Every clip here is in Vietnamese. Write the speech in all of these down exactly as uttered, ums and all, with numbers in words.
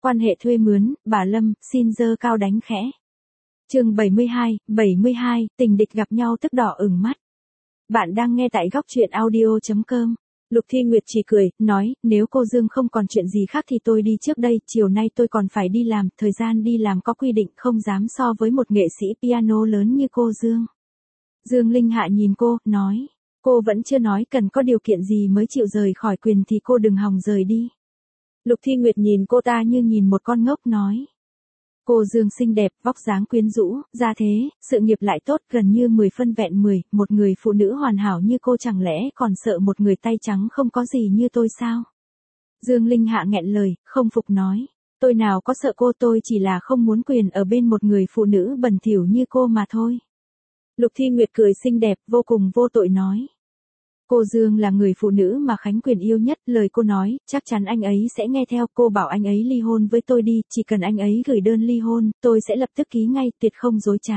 Quan hệ thuê mướn, bà Lâm, xin dơ cao đánh khẽ. Chương bảy mươi hai, bảy mươi hai, tình địch gặp nhau tức đỏ ửng mắt. Bạn đang nghe tại góc truyện audio chấm com. Lục Thi Nguyệt chỉ cười, nói, nếu cô Dương không còn chuyện gì khác thì tôi đi trước đây, chiều nay tôi còn phải đi làm, thời gian đi làm có quy định, không dám so với một nghệ sĩ piano lớn như cô Dương. Dương Linh Hạ nhìn cô, nói, cô vẫn chưa nói cần có điều kiện gì mới chịu rời khỏi quyền thì cô đừng hòng rời đi. Lục Thi Nguyệt nhìn cô ta như nhìn một con ngốc nói. Cô Dương xinh đẹp, vóc dáng quyến rũ, gia thế, sự nghiệp lại tốt, gần như mười phân vẹn mười, một người phụ nữ hoàn hảo như cô chẳng lẽ còn sợ một người tay trắng không có gì như tôi sao? Dương Linh Hạ nghẹn lời, không phục nói, tôi nào có sợ cô, tôi chỉ là không muốn quyền ở bên một người phụ nữ bẩn thỉu như cô mà thôi. Lục Thi Nguyệt cười xinh đẹp, vô cùng vô tội nói. Cô Dương là người phụ nữ mà Khánh Quyền yêu nhất, lời cô nói, chắc chắn anh ấy sẽ nghe theo, cô bảo anh ấy ly hôn với tôi đi, chỉ cần anh ấy gửi đơn ly hôn, tôi sẽ lập tức ký ngay, tuyệt không dối trá.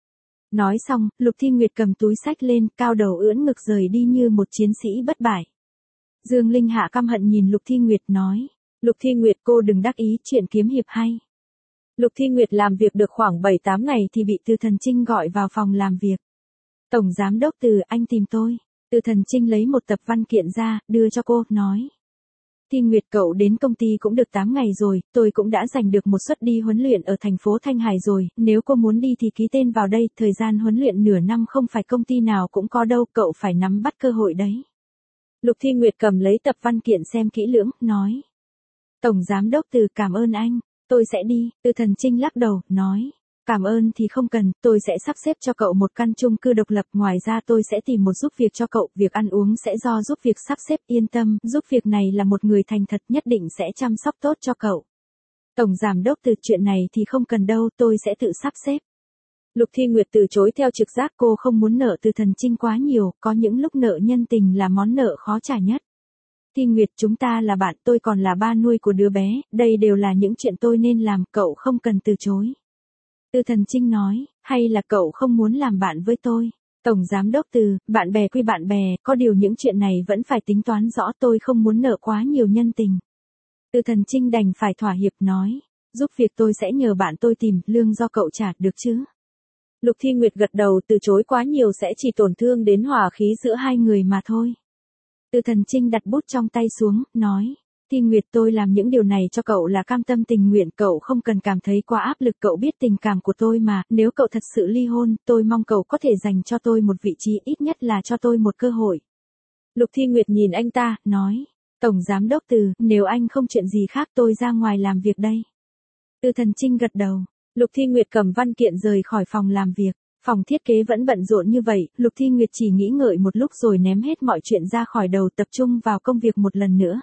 Nói xong, Lục Thi Nguyệt cầm túi xách lên, cao đầu ưỡn ngực rời đi như một chiến sĩ bất bại. Dương Linh Hạ căm hận nhìn Lục Thi Nguyệt nói, Lục Thi Nguyệt cô đừng đắc ý, chuyện kiếm hiệp hay. Lục Thi Nguyệt làm việc được khoảng bảy tám ngày thì bị Từ Thần Trinh gọi vào phòng làm việc. Tổng giám đốc Từ, anh tìm tôi. Từ Thần Trinh lấy một tập văn kiện ra, đưa cho cô, nói. Thi Nguyệt cậu đến công ty cũng được tám ngày rồi, tôi cũng đã giành được một suất đi huấn luyện ở thành phố Thanh Hải rồi, nếu cô muốn đi thì ký tên vào đây, thời gian huấn luyện nửa năm không phải công ty nào cũng có đâu, cậu phải nắm bắt cơ hội đấy. Lục Thi Nguyệt cầm lấy tập văn kiện xem kỹ lưỡng, nói. Tổng giám đốc Từ, cảm ơn anh, tôi sẽ đi. Từ Thần Trinh lắc đầu, nói. Cảm ơn thì không cần, tôi sẽ sắp xếp cho cậu một căn chung cư độc lập, ngoài ra tôi sẽ tìm một giúp việc cho cậu, việc ăn uống sẽ do giúp việc sắp xếp, yên tâm, giúp việc này là một người thành thật, nhất định sẽ chăm sóc tốt cho cậu. Tổng giám đốc Từ, chuyện này thì không cần đâu, tôi sẽ tự sắp xếp. Lục Thi Nguyệt từ chối theo trực giác, cô không muốn nợ Từ Thần Trinh quá nhiều, có những lúc nợ nhân tình là món nợ khó trả nhất. Thi Nguyệt, chúng ta là bạn, tôi còn là ba nuôi của đứa bé, đây đều là những chuyện tôi nên làm, cậu không cần từ chối. Từ Thần Trinh nói, hay là cậu không muốn làm bạn với tôi? Tổng giám đốc Từ, bạn bè quy bạn bè, có điều những chuyện này vẫn phải tính toán rõ, tôi không muốn nợ quá nhiều nhân tình. Từ Thần Trinh đành phải thỏa hiệp nói, giúp việc tôi sẽ nhờ bạn tôi tìm, lương do cậu trả, được chứ? Lục Thi Nguyệt gật đầu, từ chối quá nhiều sẽ chỉ tổn thương đến hòa khí giữa hai người mà thôi. Từ Thần Trinh đặt bút trong tay xuống, nói. Thi Nguyệt, tôi làm những điều này cho cậu là cam tâm tình nguyện, cậu không cần cảm thấy quá áp lực, cậu biết tình cảm của tôi mà, nếu cậu thật sự ly hôn, tôi mong cậu có thể dành cho tôi một vị trí, ít nhất là cho tôi một cơ hội. Lục Thi Nguyệt nhìn anh ta, nói, Tổng giám đốc Từ, nếu anh không chuyện gì khác tôi ra ngoài làm việc đây. Từ Thần Trinh gật đầu, Lục Thi Nguyệt cầm văn kiện rời khỏi phòng làm việc. Phòng thiết kế vẫn bận rộn như vậy, Lục Thi Nguyệt chỉ nghĩ ngợi một lúc rồi ném hết mọi chuyện ra khỏi đầu, tập trung vào công việc một lần nữa.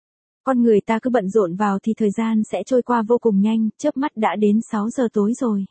Con người ta cứ bận rộn vào thì thời gian sẽ trôi qua vô cùng nhanh, chớp mắt đã đến sáu giờ tối rồi.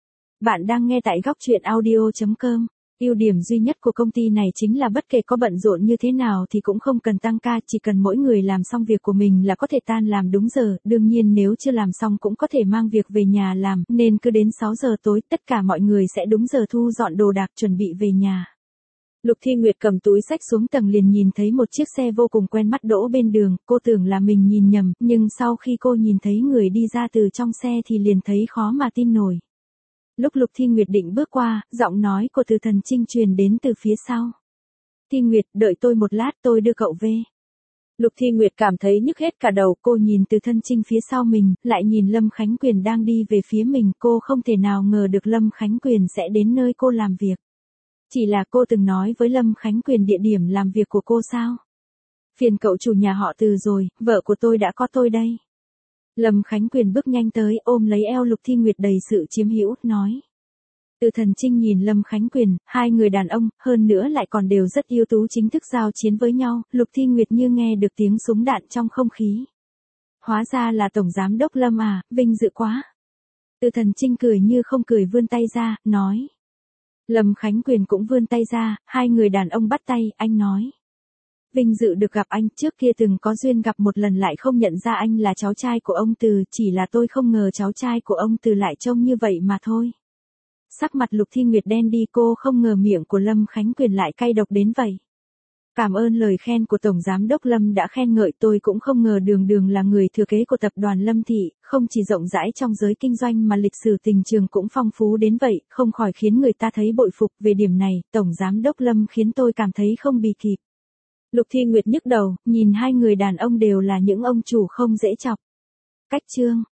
Bạn đang nghe tại góc truyện audio chấm com. Ưu điểm duy nhất của công ty này chính là bất kể có bận rộn như thế nào thì cũng không cần tăng ca, chỉ cần mỗi người làm xong việc của mình là có thể tan làm đúng giờ, đương nhiên nếu chưa làm xong cũng có thể mang việc về nhà làm, nên cứ đến sáu giờ tối tất cả mọi người sẽ đúng giờ thu dọn đồ đạc chuẩn bị về nhà. Lục Thi Nguyệt cầm túi xách xuống tầng liền nhìn thấy một chiếc xe vô cùng quen mắt đỗ bên đường, cô tưởng là mình nhìn nhầm, nhưng sau khi cô nhìn thấy người đi ra từ trong xe thì liền thấy khó mà tin nổi. Lúc Lục Thi Nguyệt định bước qua, giọng nói của Từ Thần Trinh truyền đến từ phía sau. Thi Nguyệt, đợi tôi một lát, tôi đưa cậu về. Lục Thi Nguyệt cảm thấy nhức hết cả đầu, cô nhìn Từ Thần Trinh phía sau mình, lại nhìn Lâm Khánh Quyền đang đi về phía mình, cô không thể nào ngờ được Lâm Khánh Quyền sẽ đến nơi cô làm việc. Chỉ là cô từng nói với Lâm Khánh Quyền địa điểm làm việc của cô sao? Phiền cậu chủ nhà họ Từ rồi, vợ của tôi đã có tôi đây. Lâm Khánh Quyền bước nhanh tới, ôm lấy eo Lục Thi Nguyệt đầy sự chiếm hữu, nói. Từ Thần Trinh nhìn Lâm Khánh Quyền, hai người đàn ông, hơn nữa lại còn đều rất ưu tú, chính thức giao chiến với nhau, Lục Thi Nguyệt như nghe được tiếng súng đạn trong không khí. Hóa ra là Tổng Giám đốc Lâm à, vinh dự quá. Từ Thần Trinh cười như không cười vươn tay ra, nói. Lâm Khánh Quyền cũng vươn tay ra, hai người đàn ông bắt tay, anh nói. Vinh dự được gặp anh, trước kia từng có duyên gặp một lần lại không nhận ra anh là cháu trai của ông Từ, chỉ là tôi không ngờ cháu trai của ông Từ lại trông như vậy mà thôi. Sắc mặt Lục Thi Nguyệt đen đi, cô không ngờ miệng của Lâm Khánh Quyền lại cay độc đến vậy. Cảm ơn lời khen của Tổng Giám đốc Lâm đã khen ngợi tôi, cũng không ngờ Đường Đường là người thừa kế của tập đoàn Lâm Thị, không chỉ rộng rãi trong giới kinh doanh mà lịch sử tình trường cũng phong phú đến vậy, không khỏi khiến người ta thấy bội phục. Về điểm này, Tổng Giám đốc Lâm khiến tôi cảm thấy không bì kịp. Lục Thi Nguyệt nhức đầu, nhìn hai người đàn ông đều là những ông chủ không dễ chọc. Cách chương